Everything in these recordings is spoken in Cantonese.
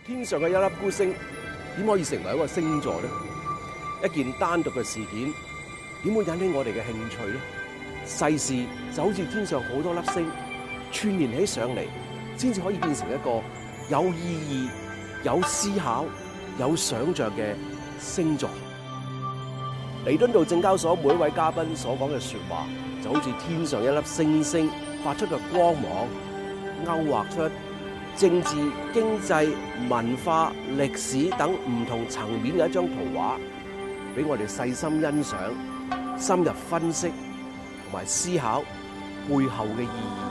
天上嘅一粒孤星點可以成為一個星座呢？一件單獨嘅事件點會引起我哋嘅興趣呢？世事就好似天上好多粒星串連起上嚟，先至可以變成一個有意義、有思考、有想像嘅星座。彌敦道證交所每一位嘉賓所講嘅說話，就好似天上一粒星星發出嘅光芒，勾畫出政治、經濟、文化、歷史等唔同層面嘅一張圖畫，俾我哋細心欣賞、深入分析同埋思考背後嘅意義。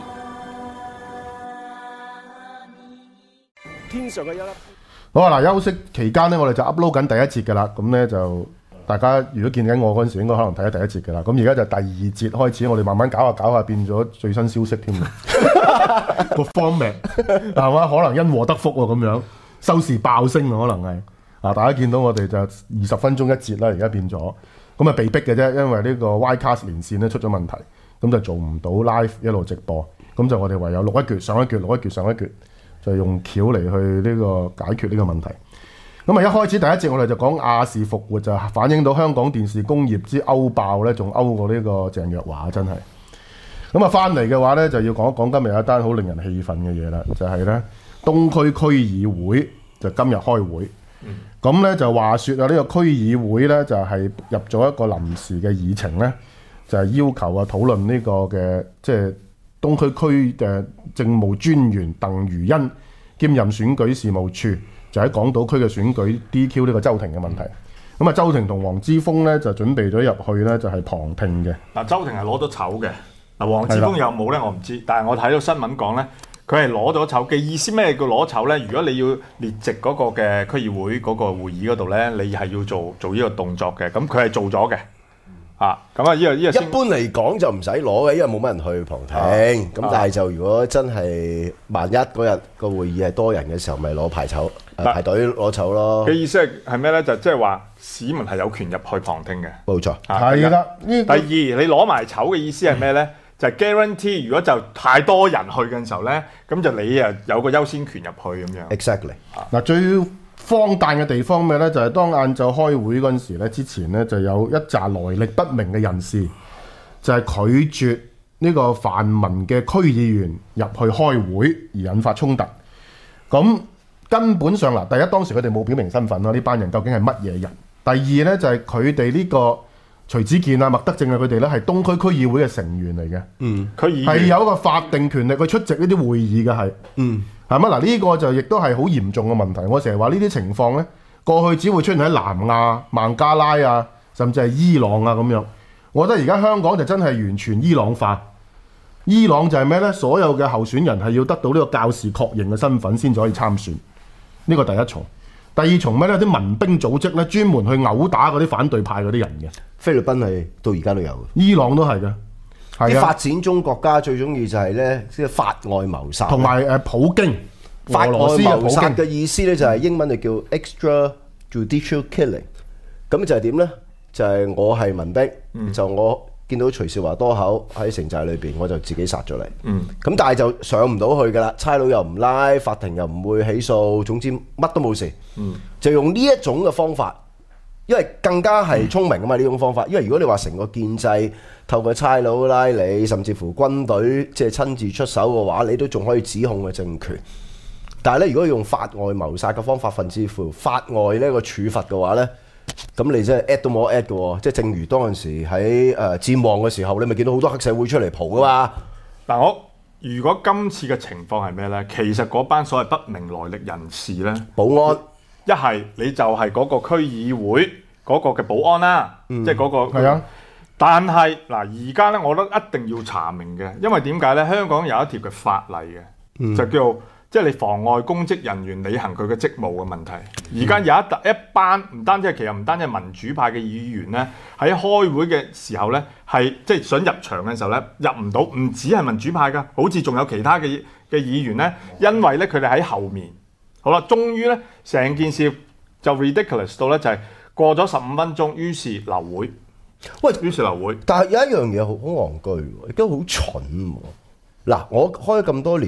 天上嘅一粒。 好啊！嗱，休息期間咧，我哋就 upload 緊第一節嘅啦。咁咧就大家如果見緊我嗰陣時，應該可能睇咗第一節嘅啦。咁而家就第二節開始，我哋慢慢搞下變咗最新消息添。個 format 係嘛？可能因禍得福喎，咁樣收視爆升可能係啊！大家見到我哋就20分鐘一節啦，而家變咗咁啊，被逼嘅啫，因為呢個 Ycast 連線咧出咗問題，咁就做唔到 live 一路直播，咁就我哋唯有錄一橛上一橛，錄一橛上一橛。就用橋嚟去呢個解決呢個問題。咁啊，一開始第一節我哋就講亞視復活，就反映到香港電視工業之歐爆咧，仲歐過呢個鄭若驊真係。咁啊，翻嚟嘅話咧，就要講一講今日有一單好令人氣憤嘅嘢啦，就係咧東區區議會就今日開會。咁咧就話説啊，呢個區議會咧就係入咗一個臨時嘅議程咧，就係要求啊討論呢個嘅即係東區區嘅政務專員鄧如欣兼任選舉事務處，就喺港島區嘅選舉 DQ 呢個周庭嘅問題。咁啊，周庭同黃之鋒咧就準備咗入去咧，就係旁聽嘅。 嗱，周庭係攞咗籌嘅。嗱，黃之鋒有冇咧？我唔知。但係我睇到新聞講咧，佢係攞咗籌嘅意思。咩叫攞籌咧？如果你要列席嗰個嘅區議會嗰個會議嗰度咧，你係要做呢個動作嘅。咁佢係做咗嘅。咁啊！呢個一般嚟講就唔使攞嘅，因為冇乜人去旁聽。咁但係就如果真係萬一嗰日個會議係多人嘅時候，咪攞排排隊攞籌咯。 嘅意思係咩咧？就即係話市民係有權入去旁聽嘅。 冇錯， 係啦。 第二，你攞埋籌嘅意思係咩咧？就係 guarantee，如果就太多人去嘅時候咧，咁就你啊有個優先權入去咁樣。 Exactly。 嗱，最荒誕嘅地方咩咧？就係當晏晝開會嗰陣時咧，之前咧就有一紮來歷不明嘅人士，就係拒絕呢個泛民嘅區議員入去開會，而引發衝突。咁根本上嗱，第一當時佢哋冇表明身份啦，呢班人究竟係乜嘢人？第二咧就係佢哋呢個徐子健啊、麥德正啊，佢哋咧係東區區議會嘅成員嚟嘅。 區議員係有一個法定權力去出席呢啲會議嘅係。係咪嗱？呢個就亦都係好嚴重嘅問題。我成日話呢啲情況咧，過去只會出現喺南亞、孟加拉啊，甚至係伊朗啊咁樣。我覺得而家香港就真係完全伊朗化。伊朗就係咩咧？所有嘅候選人係要得到呢個教士確認嘅身份先至可以參選。呢個第一重。第二重咩咧？啲民兵組織咧，專門去毆打嗰啲反對派嗰啲人嘅。 菲律賓係到而家都有。 伊朗都係嘅。 啲發展中國家最中意就係咧，即係法外謀殺。 同埋普京。 法外謀殺嘅意思咧就係英文就叫 extrajudicial killing。咁就係點咧？就係我係民兵，就我見到徐少華多口喺城寨裏邊，我就自己殺咗你。咁但係就上唔到去㗎啦，差佬又唔拉，法庭又唔會起訴，總之乜都冇事。就用呢一種嘅方法。因為更加係聰明啊嘛呢種方法，因為如果你話成個建制透過差佬拉你，甚至乎軍隊即係親自出手嘅話，你都仲可以指控個政權。但係咧，如果用法外謀殺嘅方法，甚至乎法外呢個處罰嘅話咧，咁你真係 at 都冇 at 嘅喎。即係正如當陣時喺戰旺嘅時候，你咪見到好多黑社會出嚟蒲噶嘛。 嗱，如果今次嘅情況係咩咧？其實嗰班所謂不明來歷人士咧， 保安。 一係你就係嗰個區議會嗰個嘅保安啦，即係嗰個。係啊。但係嗱，而家咧，我覺得一定要查明嘅，因為點解咧？香港有一條嘅法例嘅，就叫即係你妨礙公職人員履行佢嘅職務嘅問題。而家有一班唔單止係其實唔單止係民主派嘅議員咧，喺開會嘅時候咧，係即係想入場嘅時候咧，入唔到，唔止係民主派㗎，好似仲有其他嘅議員咧，因為咧佢哋喺後面。好啦，終於咧成件事就 ridiculous 到咧，就係過咗15分鐘，於是流會。於是流會。 但係有一樣嘢好戇居，亦都好蠢喎。嗱，我開咗咁多年，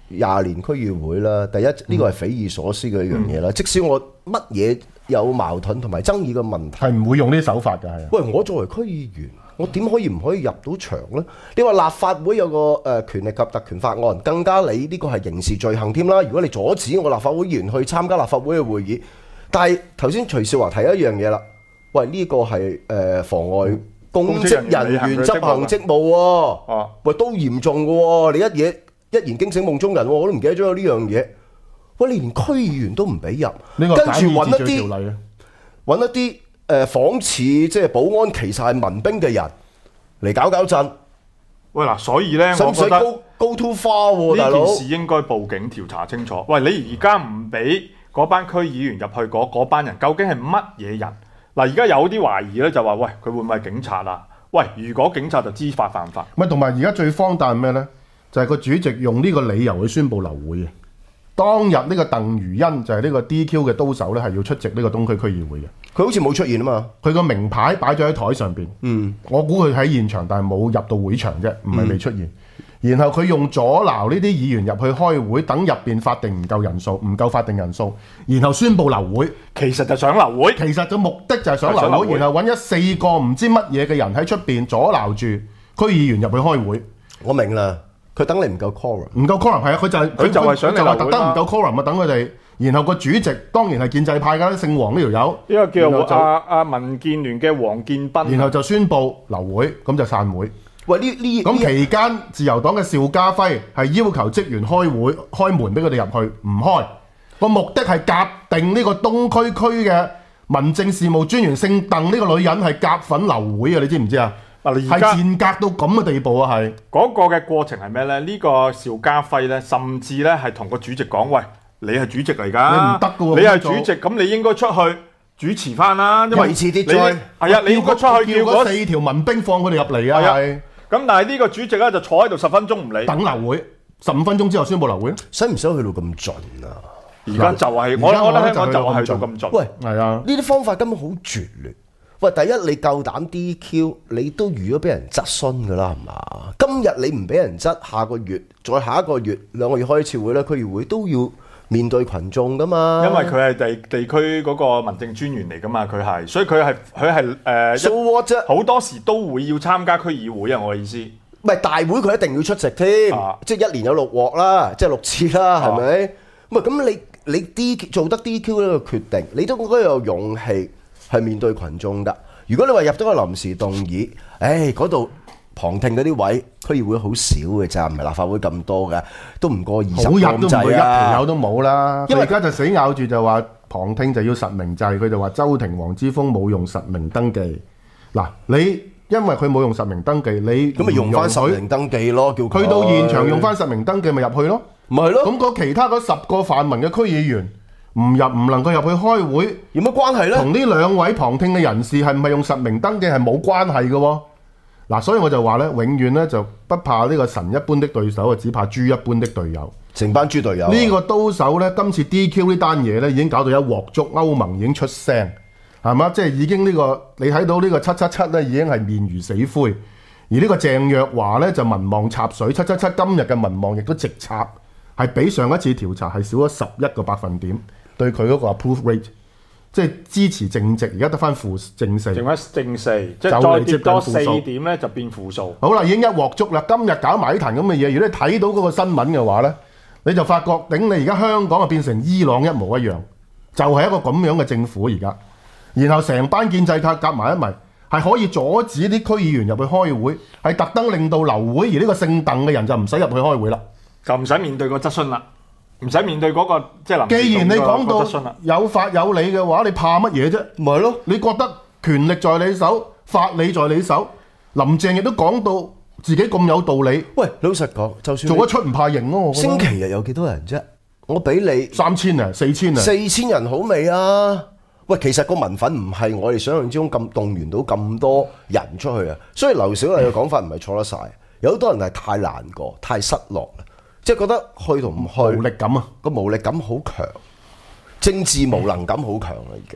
20年區議會啦，第一呢個係匪夷所思嘅一樣嘢啦。即使我乜嘢有矛盾同埋爭議嘅問題， 係唔會用呢啲手法㗎，係。 喂，我作為區議員，我點可以唔可以入到場呢？你話立法會有個權力及特權法案，更加你呢個係刑事罪行添啦。如果你阻止我立法會議員去參加立法會嘅會議，但係頭先徐少華提一樣嘢啦，喂，呢個係妨礙公職人員執行職務喎，喂，都嚴重嘅喎，你一言驚醒夢中人喎，我都唔記得咗有呢樣嘢。喂，你連區議員都唔俾入，跟住揾一啲仿似即係保安其實係民兵嘅人嚟搞震。喂嗱，所以咧，我覺得 go too far 喎，大佬。 呢件事應該報警調查清楚。喂，你而家唔俾嗰班區議員入去嗰班人，究竟係乜嘢人？嗱，而家有啲懷疑咧，就話喂，佢會唔會係警察啊？喂，如果警察就知法犯法。 唔係，同埋而家最荒誕係咩咧？就係個主席用呢個理由去宣佈流會嘅。當日呢個鄧如欣就係呢個 DQ 嘅刀手咧，係要出席呢個東區區議會嘅。 佢好似冇出現啊嘛， 佢個名牌擺咗喺台上邊。我估佢喺現場，但係冇入到會場啫，唔係未出現。然後佢用阻撓呢啲議員入去開會，等入邊法定唔夠人數，唔夠法定人數，然後宣佈流會。 其實就想流會， 其實個目的就係想流會，然後揾4個唔知乜嘢嘅人喺出邊阻撓住區議員入去開會。 我明啦，佢等你唔夠 quorum， 唔夠 quorum 係啊，佢就係想你流會，特登唔夠 quorum 啊，等佢哋。然後個主席當然係建制派㗎，姓黃呢條友， 呢個叫阿民建聯嘅黃建斌。 然後就宣佈流會，咁就散會。 喂， 咁期間自由黨嘅邵家輝係要求職員開門俾佢哋入去，唔開。個目的係夾定呢個東區區嘅民政事務專員姓鄧呢個女人係夾粉流會啊！你知唔知啊？係賤格到咁嘅地步啊！係嗰個嘅過程係咩咧？呢個邵家輝咧，甚至咧係同個主席講：喂，你係主席嚟㗎， 你唔得㗎喎， 你係主席，咁你應該出去主持翻啦，因為維持秩序。 係啊，你應該出去叫嗰4條民兵放佢哋入嚟啊！係。 咁但係呢個主席咧就坐喺度10分鐘唔理， 等流會15分鐘之後宣佈流會， 使唔使去到咁盡啊？ 而家就係我覺得香港就係去到咁盡。 喂， 係啊， 呢啲方法根本好拙劣。喂，第一你夠膽 DQ， 你都預咗俾人質詢㗎啦，係嘛？今日你唔俾人質，下個月再下一個月2個月開一次會咧，區議會都要面對群眾㗎嘛。 因為佢係地區嗰個民政專員嚟㗎嘛，佢係，所以佢係 So what 啫？ 好多時都會要參加區議會啊！我嘅意思， 唔係大會佢一定要出席添，即係1年有6鑊啦，即係6次啦，係咪？唔係咁你做得 DQ 呢個決定，你都應該有勇氣去面對群眾㗎。如果你話入咗個臨時動議，嗰度旁聽嗰啲位，區議會好少嘅咋，唔係立法會咁多嘅，都唔過20個好日都唔會一條友都冇啦。 因為而家就死咬住就話旁聽就要實名制，佢就話周庭、黃之鋒冇用實名登記。嗱，你因為佢冇用實名登記，你咁咪用翻實名登記咯，叫佢去到現場用翻實名登記咪入去咯， 咪係咯。 咁其他嗰10個泛民嘅區議員唔能夠入去開會， 有乜關係咧？ 同呢2位旁聽嘅人士係唔係用實名登記係冇關係嘅喎。嗱，所以我就話咧，永遠咧就不怕呢個神一般的對手，只怕豬一般的隊友。 成班豬隊友。 呢個刀手咧，今次 DQ 呢單嘢咧，已經搞到一鑊粥，歐盟已經出聲，係嘛？即係已經呢個你睇到呢個777咧，已經係面如死灰。而呢個鄭若驊咧就民望插水，777今日嘅民望亦都直插，係比上一次調查係少咗11個百分點。對佢嗰個 approve rate， 即係支持正值，而家得翻負正4， 剩翻正4，即係再跌多4點咧就變負數。 好啦，已經一鑊粥啦。今日搞埋呢壇咁嘅嘢，如果你睇到嗰個新聞嘅話咧，你就發覺頂你而家香港就變成伊朗一模一樣，就係一個咁樣嘅政府而家。然後成班建制派夾埋一埋，係可以阻止啲區議員入去開會，係特登令到流會，而呢個姓鄧嘅人就唔使入去開會啦， 就唔使面對個質詢啦。唔使面對嗰個即係臨時動議個質詢啦。既然你講到有法有理嘅話，你怕乜嘢啫？ 咪係咯， 你覺得權力在你手，法理在你手。林鄭亦都講到自己咁有道理。 喂，老實講，就算做得出唔怕認咯。 星期日有幾多人啫？我俾你 3000啊，4000啊 ，4000人好未啊？喂，其實個民憤唔係我哋想象之中咁動員到咁多人出去啊。所以劉小麗嘅講法唔係錯得晒。有好多人係太難過、太失落啦。即係覺得去同唔去無力感啊， 個無力感好強，政治無能感好強啦已經。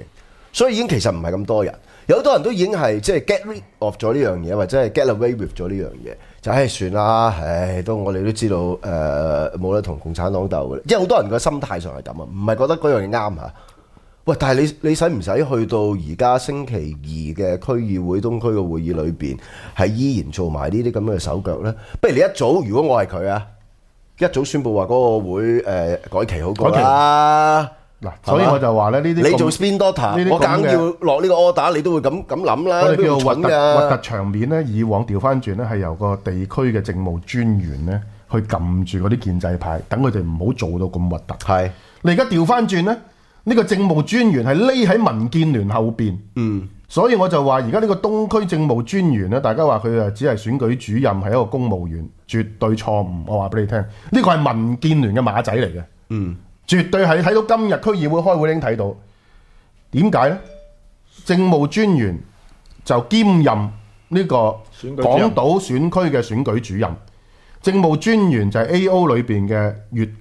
所以已經其實唔係咁多人，有好多人都已經係即係 get rid of 咗呢樣嘢，或者係 get away with 咗呢樣嘢，就算啦，都我哋都知道冇得同共產黨鬥嘅，因為好多人個心態上係咁啊，唔係覺得嗰樣嘢啱嚇。喂，但係你使唔使去到而家星期二嘅區議會東區嘅會議裏邊，係依然做埋呢啲咁嘅手腳咧？不如你一早，如果我係佢啊，一早宣佈話嗰個會改期好過啦。 嗱，所以我就話咧，呢啲你做 spin doctor， 我梗要落呢個 order，你都會咁諗啦。 我哋叫做蠢㗎核突場面咧，以往調翻轉咧，係由個地區嘅政務專員咧去撳住嗰啲建制派，等佢哋唔好做到咁核突。 係你而家調翻轉咧，呢個政務專員係匿喺民建聯後邊。所以我就話而家呢個東區政務專員咧，大家話佢只係選舉主任，係一個公務員，絕對錯誤。我話俾你聽，呢個係民建聯嘅馬仔嚟嘅。絕對係睇到今日區議會開會已經睇到，點解呢？政務專員就兼任呢個港島選區嘅選舉主任，政務專員就係 A.O. 裏邊嘅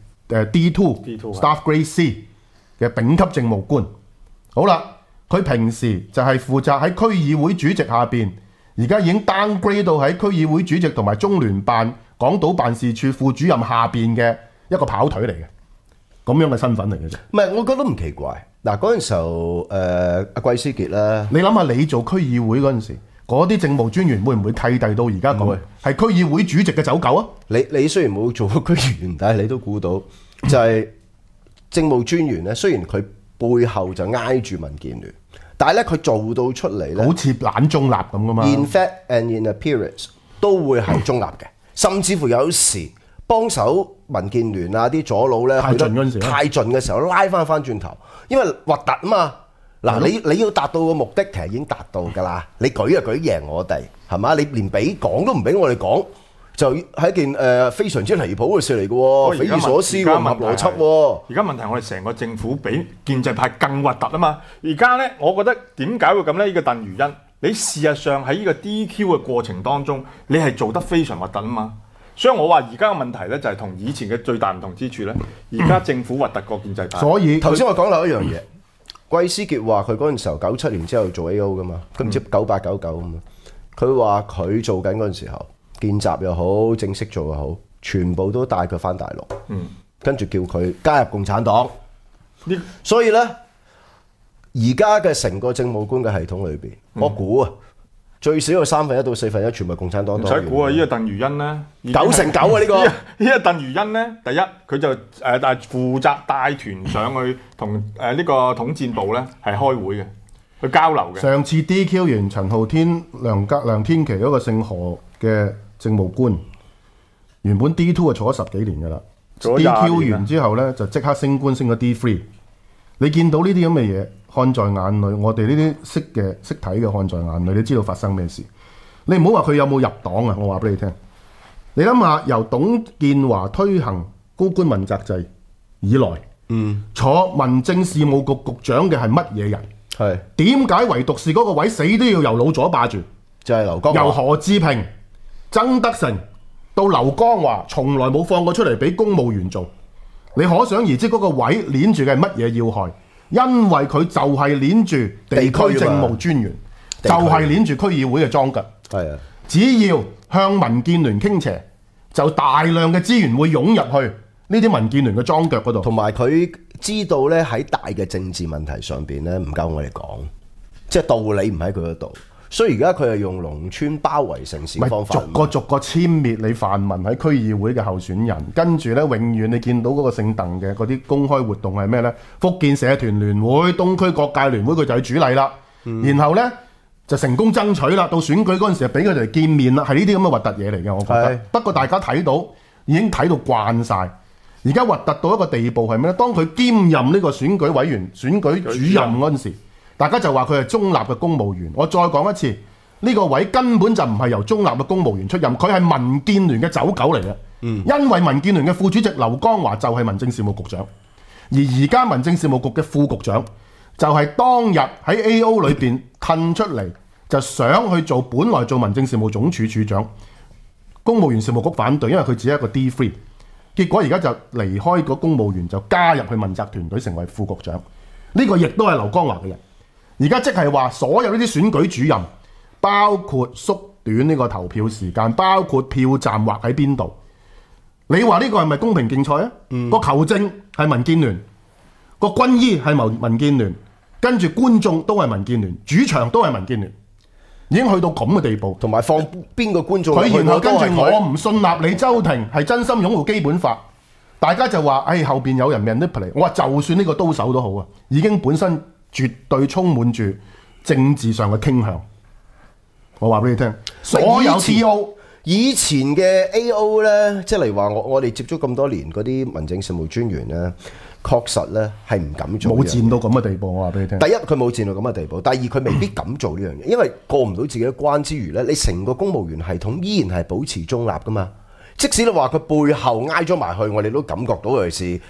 D2 Staff Grade C 嘅丙級政務官。好啦，佢平時就係負責喺區議會主席下邊，而家已經 downgrade 到喺區議會主席同埋中聯辦港島辦事處副主任下邊嘅一個跑腿嚟嘅。咁樣嘅身份嚟嘅啫， 唔係？我覺得唔奇怪。嗱，嗰陣時候，阿季思傑咧， 你諗下，你做區議會嗰陣時，嗰啲政務專員會唔會契弟到而家咁？係區議會主席嘅走狗啊！ 你雖然冇做過區議員，但係你都估到，就係政務專員咧。雖然佢背後就挨住民建聯，但係咧佢做到出嚟咧， 好似懶中立咁噶嘛。 In fact and in appearance 都會係中立嘅，甚至乎有時幫手民建聯啊啲左佬咧， 太盡嗰陣時， 太盡嘅時候拉翻轉頭，因為核突啊嘛。嗱，你要達到個目的，其實已經達到㗎啦。你舉就舉贏我哋，係嘛？你連俾講都唔俾我哋講，就係一件非常之離譜嘅事嚟嘅喎，匪夷所思喎，唔合邏輯喎。 而家問題我哋成個政府比建制派更核突啊嘛！而家咧，我覺得點解會咁咧？呢個鄧如欣，你事實上喺呢個 DQ 嘅過程當中，你係做得非常核突啊嘛！所以我話而家嘅問題咧，就係同以前嘅最大唔同之處咧，而家政府核突過建制派。 所以頭先我講漏一樣嘢，季思傑話佢嗰陣時候97年之後做 A.O. 噶嘛，佢唔知98、99啊嘛。佢話佢做緊嗰陣時候，見習又好，正式做又好，全部都帶佢翻大陸，跟住叫佢加入共產黨。所以咧，而家嘅成個政務官嘅系統裏邊，我估啊，最少有1/3到1/4全部係共產黨黨員。唔使估啊！呢個鄧如欣咧，9成9啊！呢個呢個鄧如欣咧，第一佢就但係負責帶團上去同呢個統戰部咧係開會嘅，去交流嘅。 上次 DQ 完陳浩天、梁天琦嗰個姓何嘅政務官，原本 D2 就坐咗10幾年㗎啦。DQ 完之後咧，就即刻升官升咗 D3。你見到呢啲咁嘅嘢，看在眼裏，我哋呢啲識睇嘅看在眼裏，你知道發生咩事？你唔好話佢有冇入黨啊！我話俾你聽，你諗下由董建華推行高官問責制以來，坐民政事務局局長嘅係乜嘢人？ 係點解唯獨是嗰個位死都要由老左霸住？ 就係劉江華， 由何志平、曾德成到劉江華，從來冇放過出嚟俾公務員做。你可想而知嗰個位鏈住嘅係乜嘢要害？因為佢就係鏈住地區政務專員，就係鏈住區議會嘅樁腳。 係啊， 只要向民建聯傾斜，就大量嘅資源會湧入去呢啲民建聯嘅樁腳嗰度。 同埋佢知道咧喺大嘅政治問題上邊咧唔夠我哋講，即係道理唔喺佢嗰度。所以而家佢係用農村包圍城市方法， 逐個殲滅你泛民喺區議會嘅候選人，跟住咧永遠你見到嗰個姓鄧嘅嗰啲公開活動係咩咧？福建社團聯會、東區各界聯會佢就係主力啦。然後咧就成功爭取啦，到選舉嗰陣時就俾佢哋見面啦，係呢啲咁嘅核突嘢嚟嘅，我覺得。不過大家睇到已經睇到慣晒，而家核突到一個地步係咩咧？當佢兼任呢個選舉委員、選舉主任嗰陣時。大家就話佢係中立嘅公務員，我再講一次，呢個位根本就唔係由中立嘅公務員出任，佢係民建聯嘅走狗嚟嘅。因為民建聯嘅副主席劉江華就係民政事務局長，而家民政事務局嘅副局長就係當日喺 A.O. 裏邊褪出嚟，就想去做本來做民政事務總署署長，公務員事務局反對，因為佢只係一個 D3， 結果而家就離開個公務員，就加入去問責團隊成為副局長，呢個亦都係劉江華嘅人。 而家即係話所有呢啲選舉主任，包括縮短呢個投票時間，包括票站劃喺邊度，你話呢個係咪公平競賽啊？個球證係民建聯，個軍醫係民建聯，跟住觀眾都係民建聯，主場都係民建聯，已經去到咁嘅地步。 同埋放邊個觀眾佢然後跟住我我唔信納李周庭係真心擁護基本法，大家就話後邊有人 manipulate。我話就算呢個刀手都好啊，已經本身絕對充滿住政治上嘅傾向。我話俾你聽，所有 T.O. 以前嘅 A.O. 咧，即係例如話我哋接觸咁多年嗰啲民政事務專員咧，確實咧係唔敢做， 冇賤到咁嘅地步。我話俾你聽， 第一佢冇賤到咁嘅地步，第二佢未必敢做呢樣嘢，因為過唔到自己嘅關之餘咧，你成個公務員系統依然係保持中立噶嘛。即使你話佢背後挨咗埋去，我哋都感覺到尤其是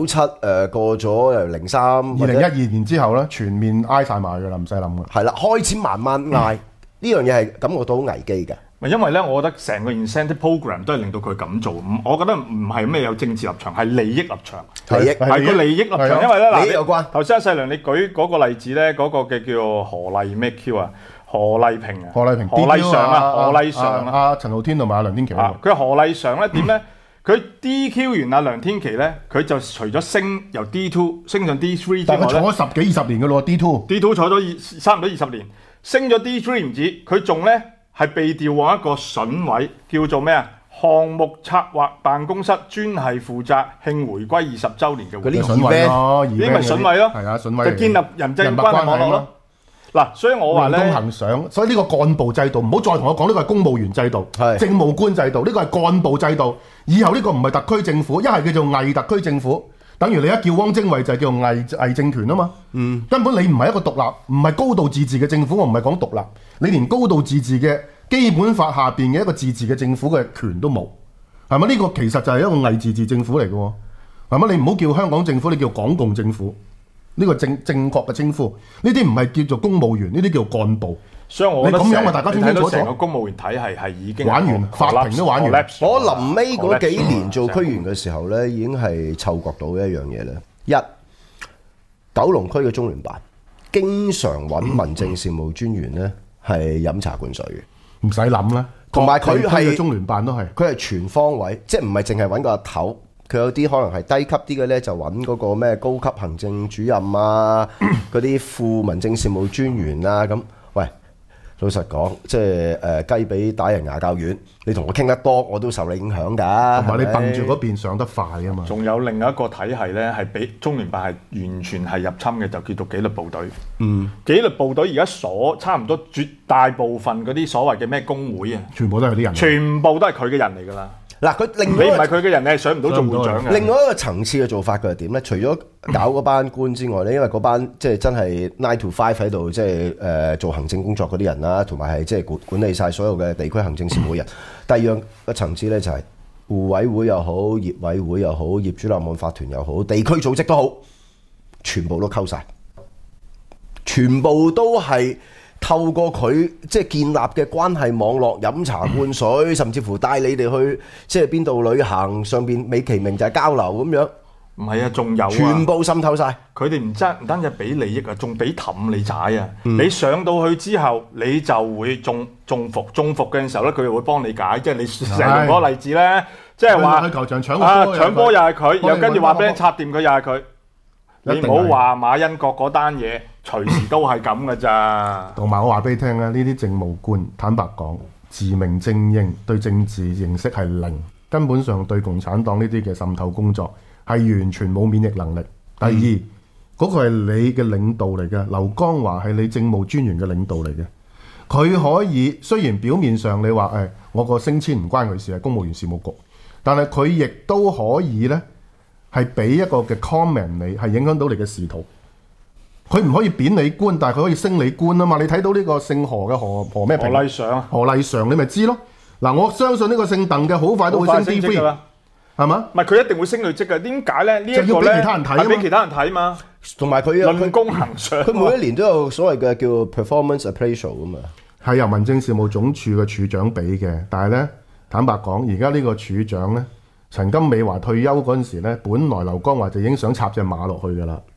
97過咗03 2012年之後咧，全面挨晒埋㗎啦，唔使諗㗎。 係啦，開始慢慢挨呢樣嘢係感覺到好危機嘅。 因為咧，我覺得成個 incentive program 都係令到佢咁做。我覺得唔係咩有政治立場，係利益立場。係個利益立場，因為咧利益有關。 頭先阿細良你舉嗰個例子咧，嗰個嘅叫何麗咩 Q 啊？何麗萍啊？ 何麗萍、 何麗常啊？何麗常啊？ 阿陳浩天同埋阿梁天琦。 佢何麗常咧點咧？佢 DQ 完阿梁天琦咧，佢就除咗升由 D2 升上 D3 之外咧， 但係佢坐咗10幾20年嘅咯 D2 坐咗差唔多20年，升咗 D3 唔止，佢仲咧係被調往一個筍位，叫做咩啊？項目策劃辦公室，專係負責慶回歸20週年嘅。 嗰啲筍位咯， 呢啲咪筍位咯， 係啊，筍位就建立人際關係網絡咯。嗱，所以我話咧， 公行上，所以呢個幹部制度唔好再同我講呢個係公務員制度、政務官制度，呢個係幹部制度。以後呢個唔係特區政府，一係叫做偽特區政府，等於你一叫汪精衛就係叫做偽政權啊嘛。根本你唔係一個獨立，唔係高度自治嘅政府。我唔係講獨立，你連高度自治嘅基本法下邊嘅一個自治嘅政府嘅權都冇，係咪？呢個其實就係一個偽自治政府嚟嘅喎，係咪？你唔好叫香港政府，你叫港共政府。呢個正確嘅稱呼，呢啲唔係叫做公務員，呢啲叫幹部。 所以我覺得咁樣大家清清楚楚。 成個公務員體系係已經玩完，法庭都玩完。 我臨尾嗰幾年做區員嘅時候咧，已經係嗅覺到一樣嘢咧。九龍區嘅中聯辦經常揾民政事務專員咧，係飲茶灌水嘅， 唔使諗啦。 同埋佢係中聯辦都係， 佢係全方位，即係唔係淨係揾個阿頭。佢有啲可能係低級啲嘅咧，就揾嗰個咩高級行政主任啊，嗰啲副民政事務專員啊咁。喂，老實講，即係雞髀打人牙較軟，你同我傾得多，我都受你影響㗎。 同埋你揼住嗰邊上得快啊嘛。 仲有另一個體系咧，係俾中聯辦係完全係入侵嘅，就叫做紀律部隊。紀律部隊而家差唔多絕大部分嗰啲所謂嘅咩工會啊， 全部都係啲人， 全部都係佢嘅人嚟㗎啦。 嗱，佢你唔係佢嘅人，你係上唔到做會長嘅。 另外一個層次嘅做法佢係點咧？除咗搞嗰班官之外咧，因為嗰班即係真係 9 to 5喺度，即係做行政工作嗰啲人啦，同埋係即係管理晒所有嘅地區行政事務人。第二樣嘅層次咧就係互委會又好，業委會又好，業主立案法團又好，地區組織都好，全部都溝晒，全部都係。透過佢即係建立嘅關係網絡，飲茶灌水，甚至乎帶你哋去即係邊度旅行，上邊美其名就係交流咁樣。 唔係啊，仲有啊， 全部滲透晒。佢哋唔單止俾利益啊，仲俾氹你踩啊！你上到去之後，你就會中伏嘅時候咧，佢又會幫你解。即係你成日用嗰個例子咧，即係話去球場搶波又係佢，又跟住話俾人插掂佢又係佢。你唔好話馬恩國嗰單嘢，隨時都係咁噶咋。 同埋我話俾你聽啊，呢啲政務官坦白講，自命精英，對政治認識係零，根本上對共產黨呢啲嘅滲透工作係完全冇免疫能力。第二，嗰個係你嘅領導嚟嘅，劉江華係你政務專員嘅領導嚟嘅，佢可以雖然表面上你話我個升遷唔關佢事，係公務員事務局，但係佢亦都可以呢。係俾一個嘅 comment 你，係影響到你嘅仕途。佢唔可以貶你官，但係佢可以升你官啊嘛！你睇到呢個姓何嘅何咩平？何麗常你咪知咯。嗱，我相信呢個姓鄧嘅好快都會升 D3 啦，係嘛？ 唔係佢一定會升累積嘅。點解咧？呢一個咧係俾其他人睇嘛。 同埋佢論功行賞。 佢每一年都有所謂嘅叫 performance appraisal 啊嘛。 係由民政事務總署嘅處長俾嘅，但係咧坦白講，而家呢個處長咧。陳金美華退休嗰陣時咧，本來劉江華就已經想插隻馬落去㗎啦，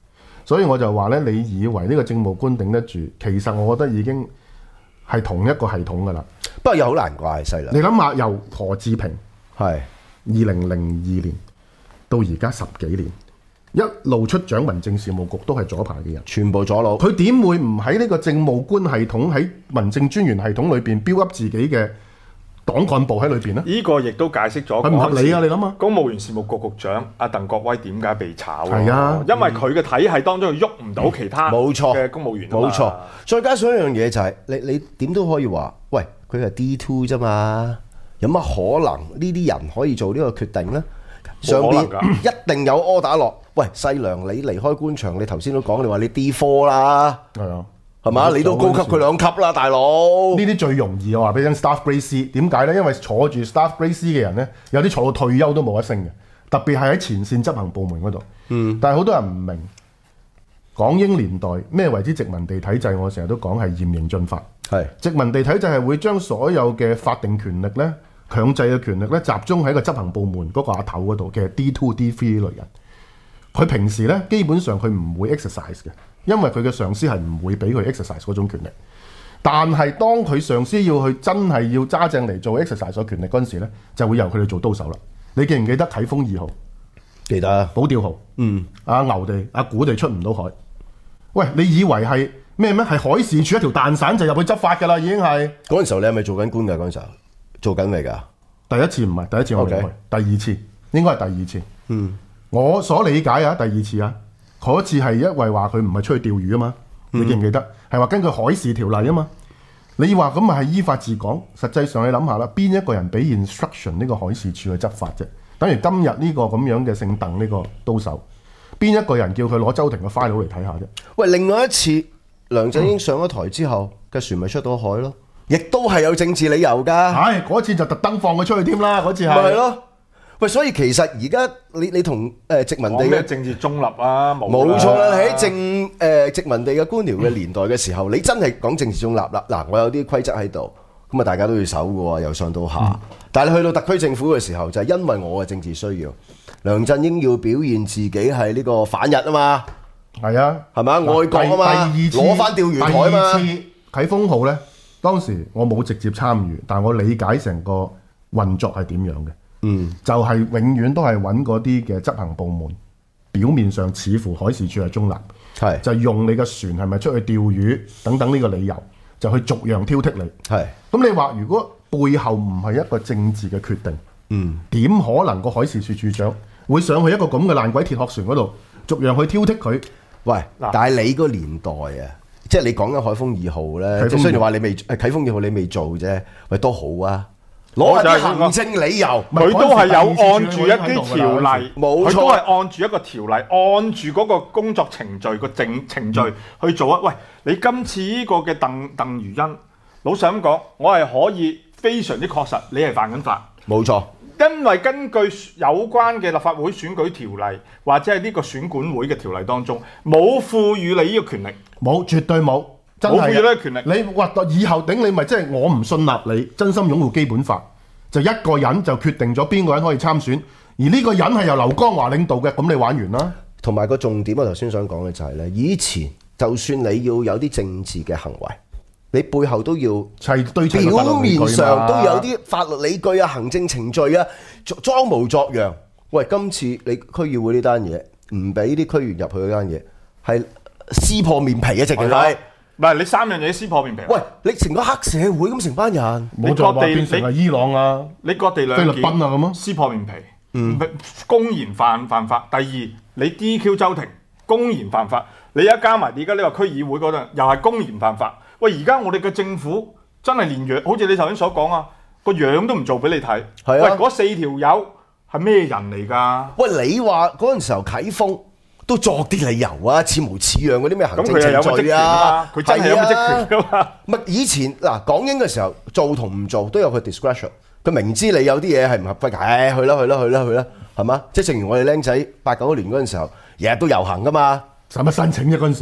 所以我就話咧，你以為呢個政務官頂得住，其實我覺得已經係同一個系統㗎啦。 不過又好難怪細啦。 你諗下，由何志平係 2002年到而家10幾年，一路出掌民政事務局都係左派嘅人， 全部左佬。 佢點會唔喺呢個政務官系統喺民政專員系統裏邊 build up 自己嘅黨幹部喺裏邊呢？ 呢個亦都解釋咗係唔合理啊！你諗下， 公務員事務局局長阿鄧國威點解被炒？ 係啊， 因為佢嘅體系當中佢喐唔到其他冇錯嘅公務員。 冇錯，再加上一樣嘢就係、你點都可以話，喂，佢係 D2 啫嘛，有乜可能呢啲人可以做呢個決定呢？上邊一定有 order 落。喂，細良，你離開官場，你頭先都講，你話你 D4 啦， 係啊， 係嘛？你都高級佢2級啦，大佬。 呢啲最容易，我話俾你聽 staff grade C 點解呢？因為坐住 staff grade C 嘅人呢，有啲坐到退休都冇得升嘅，特別係喺前線執行部門嗰度。但係好多人唔明港英年代咩為之殖民地體制，我成日都講係嚴刑峻法。 係殖民地體制係會將所有嘅法定權力呢、強制嘅權力呢，集中喺個執行部門嗰個阿頭嗰度嘅 D2、D3 類人。佢平時呢，基本上佢唔會 exercise 嘅，因為佢嘅上司係唔會俾佢 exercise 嗰種權力。但係當佢上司要去真係要揸正嚟做 exercise 嘅權力嗰陣時呢，就會由佢哋做刀手啦。你記唔記得啟豐2號？ 記得啊， 保釣號。阿牛地、阿古地出唔到海。喂，你以為係咩？係海事處一條蛋散就入去執法㗎啦，已經係。 嗰陣時候你係咪做緊官㗎？嗰陣時候做緊未㗎？ 第一次唔係，第一次我冇去。 Okay. 第二次應該係第二次。我所理解啊，第二次啊，嗰次係因為話佢唔係出去釣魚啊嘛，你記唔記得？係話根據海事條例啊嘛。你話咁咪係依法治港？實際上你諗下啦，邊一個人俾 instruction 呢個海事處去執法啫？等於今日呢個咁樣嘅姓鄧呢個刀手，邊一個人叫佢攞周庭嘅 file 嚟睇下啫？ 喂，另外一次梁振英上咗台之後嘅船咪出到海咯，亦都係有政治理由㗎。 係嗰次就特登放佢出去添啦，嗰次係。 咪係咯。喂，所以其實而家你同殖民地嘅政治中立啊， 冇錯啦。喺殖民地嘅官僚嘅年代嘅時候，你真係講政治中立啦。嗱，我有啲規則喺度，咁啊大家都要守嘅喎，由上到下。但係你去到特區政府嘅時候，就係因為我嘅政治需要，梁振英要表現自己係呢個反日啊嘛。 係啊， 係咪？愛國啊嘛，攞翻釣魚台啊嘛。 第二次啟豐號咧，當時我冇直接參與，但我理解成個運作係點樣嘅。就係永遠都係揾嗰啲嘅執行部門，表面上似乎海事處係中立，就用你嘅船係咪出去釣魚等等呢個理由，就去逐樣挑剔你。咁你話如果背後唔係一個政治嘅決定，點可能個海事處處長會上去一個咁嘅爛鬼鐵殼船嗰度，逐樣去挑剔佢？喂， 但係你個年代啊，即係你講緊海豐2號咧，即係雖然話你未啟豐2號你未做啫，喂都好啊。攞啲行政理由， 佢都係有按住一啲條例， 冇錯， 佢都係按住一個條例，按住嗰個工作程序個程序去做啊！喂，你今次呢個嘅鄧如欣，老實咁講，我係可以非常之確實，你係犯緊法， 冇錯。 因為根據有關嘅立法會選舉條例或者係呢個選管會嘅條例當中，冇賦予你呢個權力， 冇，絕對冇。 冇賦予呢個權力， 你話以後頂你咪即係我唔信納你，真心擁護基本法，就一個人就決定咗邊個人可以參選，而呢個人係由劉江華領導嘅，咁你玩完啦。 同埋個重點，我頭先想講嘅就係咧，以前就算你要有啲政治嘅行為，你背後都要表面上都有啲法律理據啊、行政程序啊，裝模作樣。喂，今次你區議會呢單嘢唔俾啲區員入去嗰單嘢，係撕破面皮嘅，直情係。 唔係你3樣嘢撕破面皮。 喂，你成個黑社會咁成班人， 冇再話變成係伊朗啊， 你割地兩檢、 菲律賓啊咁咯， 撕破面皮，公然犯法。第二，你 DQ 周庭，公然犯法。你而家加埋而家呢個區議會嗰度，又係公然犯法。喂，而家我哋嘅政府真係連樣，好似你頭先所講啊，個樣都唔做俾你睇。喂，嗰4條友係咩人嚟㗎？ 喂，你話嗰陣時候啟豐都作啲理由啊，似模似樣嗰啲咩行政程序啊， 佢真係有乜職權㗎嘛？ 唔係以前嗱港英嘅時候做同唔做都有佢 discretion， 佢明知你有啲嘢係唔合規，去啦，係嘛？即係正如我哋僆仔8、9年嗰陣時候，日日都遊行㗎嘛， 使乜申請啫嗰陣時？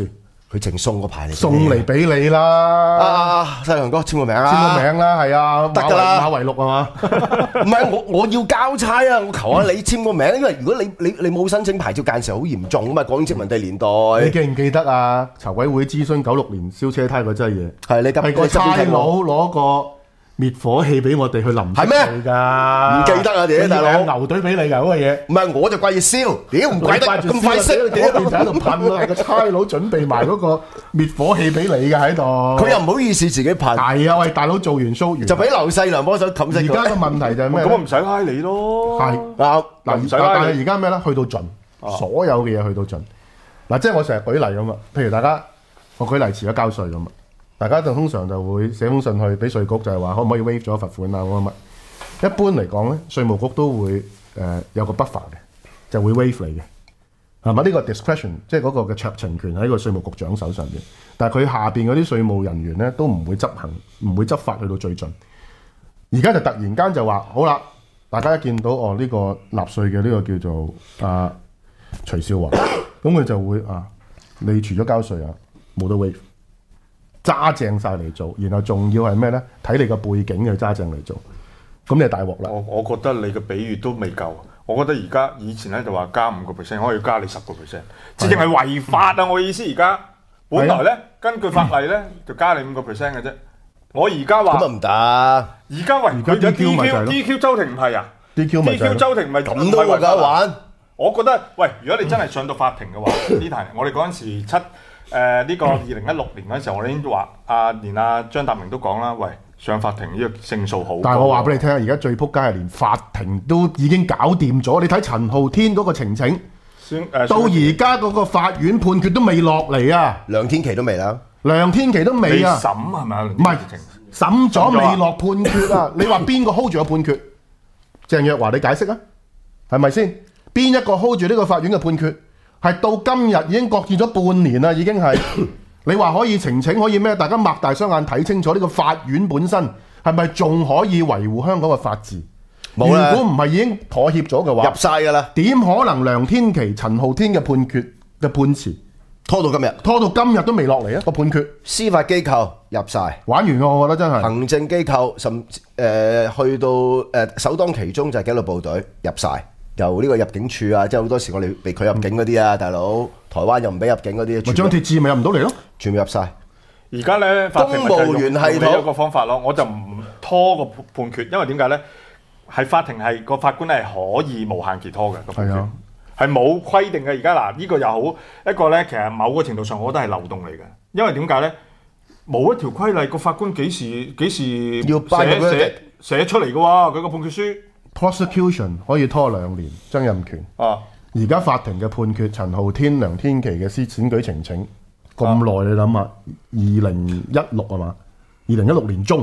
佢淨送個牌嚟， 送嚟俾你啦。 西良哥簽個名啦， 簽個名啦，係啊， 得㗎啦， 馬維祿係嘛？ 唔係我要交差啊！我求下你簽個名，因為如果你冇申請牌照間時好嚴重啊嘛，港英殖民地年代。 你記唔記得啊？籌委會諮詢96年燒車胎嗰劑嘢， 係你係個差佬攞個滅火器俾我哋去淋熄係咩？ 㗎， 唔記得啊！屌大佬， 牛隊俾你㗎嗰個嘢。 唔係我就掛住燒，屌唔怪得咁快熄， 嗰邊就喺度噴咯，係個差佬準備埋嗰個滅火器俾你㗎喺度。 佢又唔好意思自己噴。 係啊，喂，大佬做完 show 完就俾劉細良幫手冚熄佢。 而家個問題就係咩？ 咁我唔使拉你咯。 係啱嗱， 唔使拉你但係而家咩咧？去到盡，所有嘅嘢去到盡。嗱，即係我成日舉例咁啊，譬如大家我舉例遲咗交稅咁啊。大家就通常就會寫封信去俾稅局，就係話可唔可以 waive 咗罰款啊乜乜。一般嚟講咧，稅務局都會有個 buffer 嘅，就會 waive 你嘅，係咪？呢個 discretion 即係嗰個嘅酌情權喺個稅務局長手上邊，但係佢下邊嗰啲稅務人員咧都唔會執行，唔會執法去到最盡。而家就突然間就話好啦，大家一見到呢個納稅嘅呢個叫做徐少華，咁佢就會你除咗交稅啊，冇得 waive。揸正晒嚟做，然後仲要係咩咧？睇你個背景去揸正嚟做，咁你就大鑊啦。 我覺得你嘅比喻都未夠。我覺得而家以前咧就話加5%，可以加你10%，直情係違法啊！我意思而家本來咧根據法例咧就加你5%嘅啫。我而家話咁啊唔得。 而家喂佢咗 DQ 周庭唔係啊 ？DQ 周庭咪咁都冇得玩。 我覺得喂，如果你真係上到法庭嘅話，呢題我哋嗰陣時呢個2016年嗰陣時候，我哋已經話連張達明都講啦，喂上法庭呢個勝數好高。 但係我話俾你聽，而家最撲街係連法庭都已經搞掂咗。你睇陳浩天嗰個呈請，到而家嗰個法院判決都未落嚟啊！ 梁天琦都未啦， 梁天琦都未啊！ 審係咪啊？ 唔係審咗未落判決啊！你話邊個 hold 住個判決？鄭若驊，你解釋啊？係咪先？邊一個 hold 住呢個法院嘅判決？係到今日已經擱置咗半年啦，已經係你話可以澄清可以咩？大家擘大雙眼睇清楚呢個法院本身係咪仲可以維護香港嘅法治？如果唔係已經妥協咗嘅話， 入晒㗎啦。點可能梁天琦、陳浩天嘅判決嘅判詞拖到今日都未落嚟啊？個判決司法機構入晒， 玩完㗎，我覺得真係行政機構甚去到首當其衝就係紀律部隊入晒。由呢個入境處啊，即係好多時我哋被拒入境嗰啲啊，大佬台灣又唔俾入境嗰啲， 咪張鐵志咪入唔到嚟咯， 全部入晒。 而家咧， 公務員系統一個方法咯，我就唔拖個判決，因為點解咧？係法庭係個法官係可以無限期拖嘅個判決，係冇規定嘅。而家嗱，呢個又好一個咧，其實某個程度上我覺得係漏洞嚟嘅，因為點解咧？冇一條規例，個法官幾時要寫出嚟嘅喎？佢個判決書。 Prosecution 可以拖2年，曾蔭權。而家法庭嘅判決，陳浩天、梁天琦嘅選舉呈請咁耐，你諗下，2016啊嘛，2016年中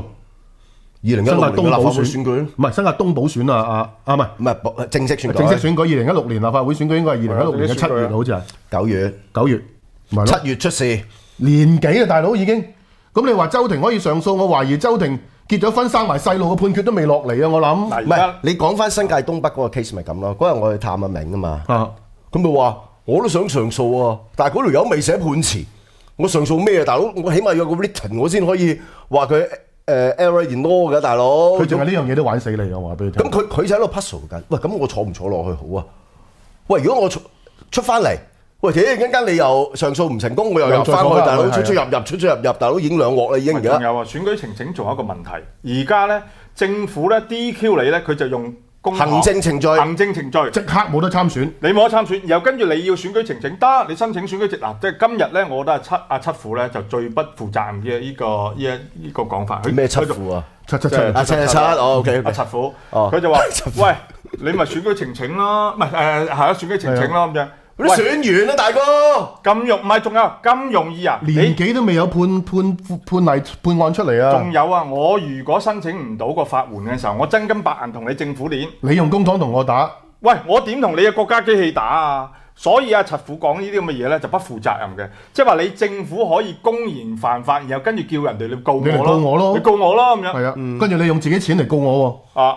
，2016年嘅立法會選舉，唔係新界東補選啊，唔係正式選舉，2016年立法會選舉應該係2016年嘅7月，好似係9月，唔係咯，7月出事，年幾啊大佬已經，咁你話周庭可以上訴，我懷疑周庭。結咗婚生埋細路嘅判決都未落嚟啊！我諗唔係你講翻新界東北嗰個 case 咪咁咯？嗰日我去探阿明啊嘛，咁佢話我都想上訴啊，但係嗰條友未寫判詞，我上訴咩啊？大佬，我起碼有個 written 我先可以話佢error in law 㗎，大佬。佢淨係呢樣嘢都玩死你啊！我話俾你聽。咁佢就喺度 puzzle 緊。喂，咁我坐唔坐落去好啊？喂，如果我出翻嚟。喂，一陣間你又上訴唔成功，我又入翻去，大佬出出入入，大佬已經2鑊啦，已經而家。 仲有啊，選舉呈請仲有一個問題，而家咧政府咧 DQ 你咧，佢就用行政程序， 即刻冇得參選， 你冇得參選，然後跟住你要選舉呈請得，你申請選舉嗱，即係今日咧，我覺得係七虎咧就最不負責任嘅呢個講法。 咩七虎啊？777， 哦 OK， 七虎，佢就話：喂，你咪選舉呈請咯，唔係係啊，選舉呈請咯咁樣。 你選完啦，大哥！ 咁容唔係仲有咁容易啊？ 年幾都未有判案出嚟啊！ 仲有啊！我如果申請唔到個法援嘅時候，我真金白銀同你政府練。 你用公帑同我打？ 喂，我點同你嘅國家機器打啊？所以陳虎講呢啲咁嘅嘢咧，就不負責任嘅。即係話你政府可以公然犯法，然後跟住叫人哋你告我咯，你告我咯咁樣。 係啊，跟住你用自己錢嚟告我喎。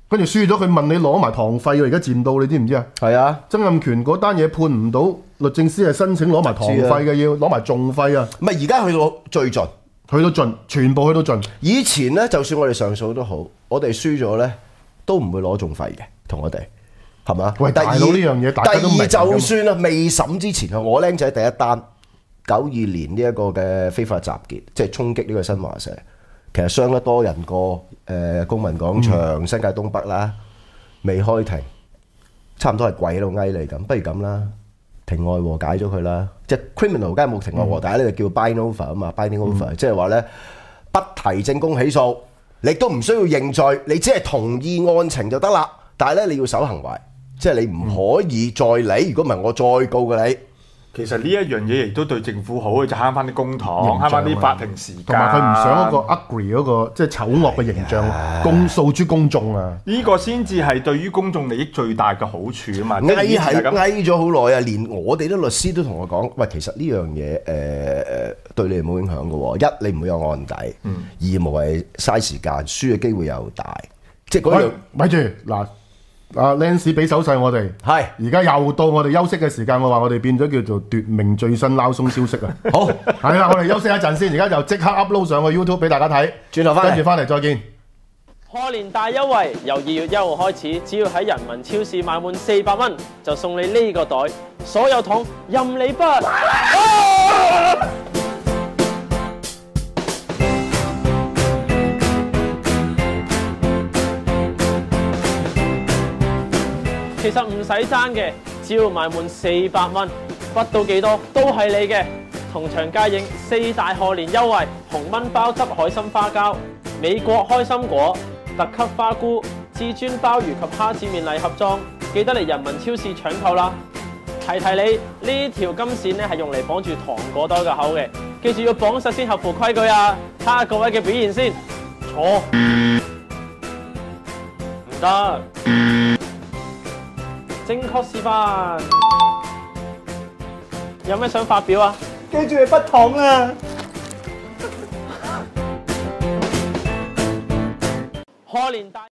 跟住輸咗佢問你攞埋堂費，而家佔到你知唔知啊？ 係啊， 曾蔭權嗰單嘢判唔到，律政司係申請攞埋堂費嘅，要攞埋訟費啊！ 唔係而家去到最盡， 去到盡，全部去到盡。 以前咧，就算我哋上訴都好，我哋輸咗咧，都唔會攞訟費嘅，同我哋係嘛？ 喂，大佬呢樣嘢大家都明㗎嘛。 第二就算啊，未審之前啊，我僆仔第一單92年呢一個嘅非法集結，即係衝擊呢個新華社，其實傷得多人過公民廣場、新界東北啦，未開庭，差唔多係跪喺度翳你咁，不如咁啦，庭外和解咗佢啦，即係 criminal 梗係冇庭外和解呢就叫 binding over 啊嘛，binding over 即係話咧不提證供起訴，你都唔需要認罪，你只係同意案情就得啦，但係咧你要守行為，即係你唔可以再理，如果唔係我再告嘅你。 其實呢一樣嘢亦都對政府好，就慳翻啲公帑，慳翻啲法庭時間， 同埋佢唔想嗰個 ugly 嗰個即係醜惡嘅形象訴諸公眾啊！ 呢個先至係對於公眾利益最大嘅好處啊嘛！ 翳係翳咗好耐啊，連我哋啲律師都同我講：喂，其實呢樣嘢對你冇影響嘅喎。一，你唔會有案底；二，無謂嘥時間，輸嘅機會又大。即係嗰樣， 咪住嗱。阿 Lance 俾手勢我哋， 係而家又到我哋休息嘅時間，我話我哋變咗叫做奪命最新撈鬆消息啊！ 好， 係啦，我哋休息一陣先，而家就即刻 upload 上去 YouTube 俾大家睇， 轉頭翻嚟， 跟住翻嚟再見。 賀年大優惠由2月1號開始，只要喺人民超市買滿400蚊，就送你呢個袋，所有桶任你筆。其實唔使爭嘅，只要買滿400蚊，筆到幾多都係你嘅。同場加映4大賀年優惠：紅炆鮑汁海參花膠、美國開心果、特級花菇、至尊鮑魚及蝦子麵禮盒裝，記得嚟人民超市搶購啦！提提你，呢條金線咧係用嚟綁住糖果袋嘅口嘅，記住要綁實先合乎規矩啊！睇下各位嘅表現先，坐唔得。正確示範，有咩想發表啊？ 記住係不糖啊！ 賀年大